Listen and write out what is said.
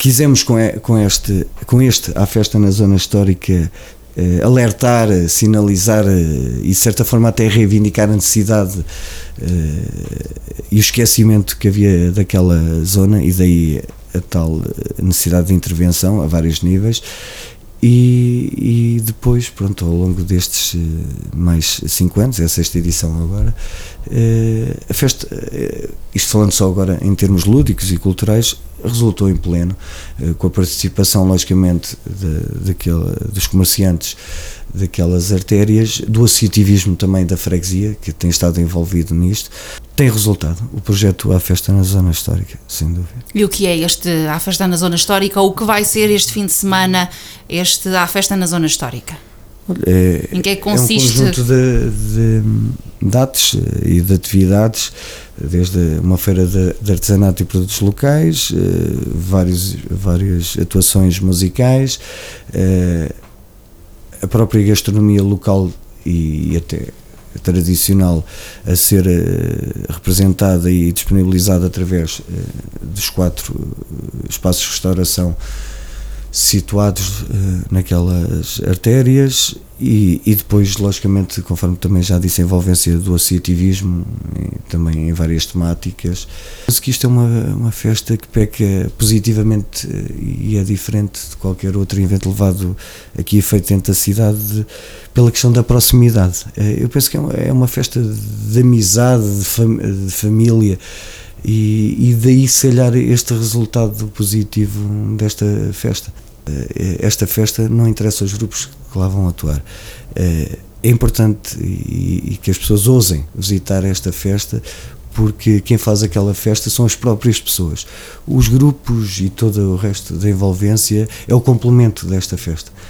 quisemos com este à festa na zona histórica alertar, sinalizar e de certa forma até reivindicar a necessidade e o esquecimento que havia daquela zona, e daí a tal necessidade de intervenção a vários níveis. E depois, pronto, ao longo destes mais 5 anos, é a 6ª edição agora, a festa, isto falando só agora em termos lúdicos e culturais, resultou em pleno, com a participação, logicamente, dos comerciantes daquelas artérias, do associativismo também da freguesia, que tem estado envolvido nisto. Tem resultado o projeto À Festa na Zona Histórica, sem dúvida. E o que é este À Festa na Zona Histórica, ou o que vai ser este fim de semana, este À Festa na Zona Histórica? Em que é que consiste? É um conjunto de atos e de atividades, desde uma feira de artesanato e produtos locais, várias atuações musicais, a própria gastronomia local e até tradicional a ser representada e disponibilizada através dos 4 espaços de restauração situados naquelas artérias, e depois, logicamente, conforme também já disse, a envolvência do associativismo também em várias temáticas. Penso que isto é uma festa que peca positivamente e é diferente de qualquer outro evento levado aqui e feito dentro da cidade pela questão da proximidade. Eu penso que é uma festa de amizade, de família, e daí, se calhar, este resultado positivo desta festa. Esta festa não interessa aos grupos que lá vão atuar. É importante e que as pessoas ousem visitar esta festa, porque quem faz aquela festa são as próprias pessoas. Os grupos e todo o resto da envolvência é o complemento desta festa.